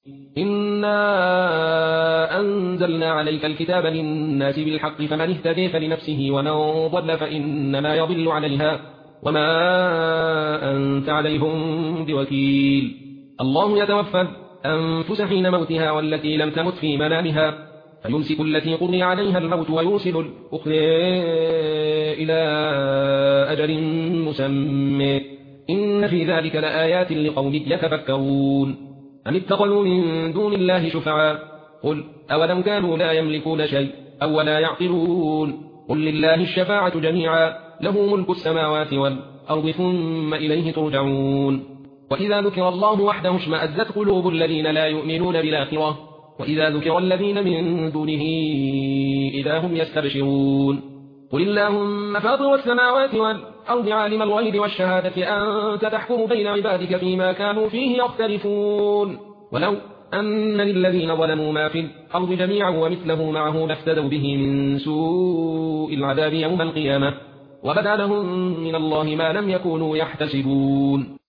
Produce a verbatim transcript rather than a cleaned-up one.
إنا أنزلنا عليك الكتاب للناس بالحق فمن اهتدي فلنفسه ومن ضل فإنما يضل عليها وما أنت عليهم بوكيل. الله يتوفى الأنفس حين موتها والتي لم تمت في منامها فيمسك التي قضي عليها الموت ويرسل الأخرى إلى أجل مسمى إن في ذلك لآيات لقوم يتفكرون. أم اتخذوا من دون الله شفعاء قل أولم كانوا لا يملكون شيء أو لا يعقلون قل لله الشفاعة جميعا له ملك السماوات والأرض ثم إليه ترجعون. وإذا ذكر الله وحده اشمأزت قلوب الذين لا يؤمنون بالآخرة وإذا ذكر الذين من دونه إذا هم يستبشرون. قل اللهم فاطر السماوات والأرض عالم الغيب والشهادة أنت تحكم بين عبادك فيما كانوا فيه يختلفون ولو أن للذين ظلموا ما في الأرض جميعا ومثله معه لافتدوا به من سوء العذاب يوم القيامة وبدا لهم من الله ما لم يكونوا يحتسبون.